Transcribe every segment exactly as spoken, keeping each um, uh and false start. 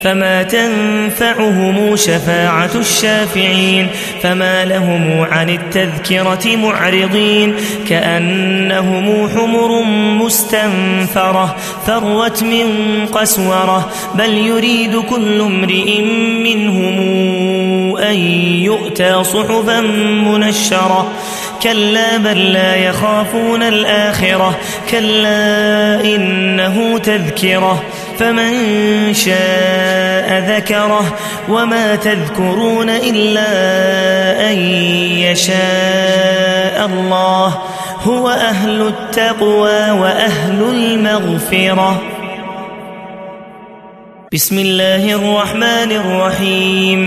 فما تنفعهم شفاعة الشافعين فما لهم عن التذكرة معرضين كأنهم حمر مستنفرة فرت من قسورة بل يريد كل امرئ منهم أن يؤتى صحفا منشرة كلا بل لا يخافون الآخرة كلا إنه تذكرة فمن شاء ذكره وما تذكرون إلا أن يشاء الله هو أهل التقوى وأهل المغفرة. بسم الله الرحمن الرحيم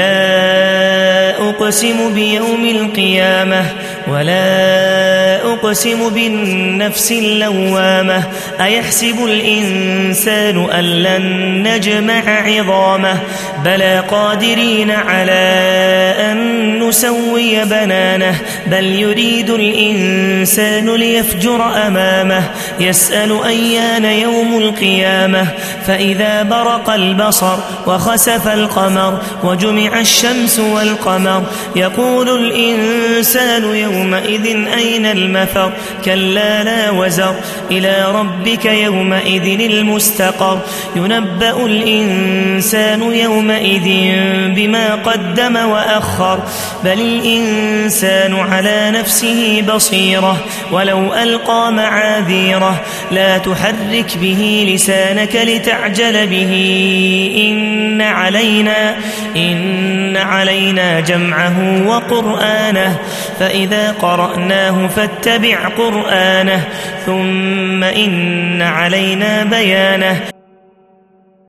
لا أقسم بيوم القيامة ولا أقسم بالنفس اللوامة أيحسب الإنسان أن لن نجمع عظامه بلى قادرين على أن نسوي بنانه بل يريد الإنسان ليفجر أمامه يسأل أيان يوم القيامة فإذا برق البصر وخسف القمر وجمع الشمس والقمر يقول الإنسان يومئذ أين المفر كلا لا وزر إلى ربك يومئذ المستقر ينبأ الإنسان يومئذ بما قدم وأخر بل الإنسان على نفسه بصيرة ولو ألقى معاذيره لا تحرك به لسانك لتعجل به إن علينا إن علينا جمعه وقرآنه فإذا قرأناه فاتبع قرآنه ثم إن علينا بيانه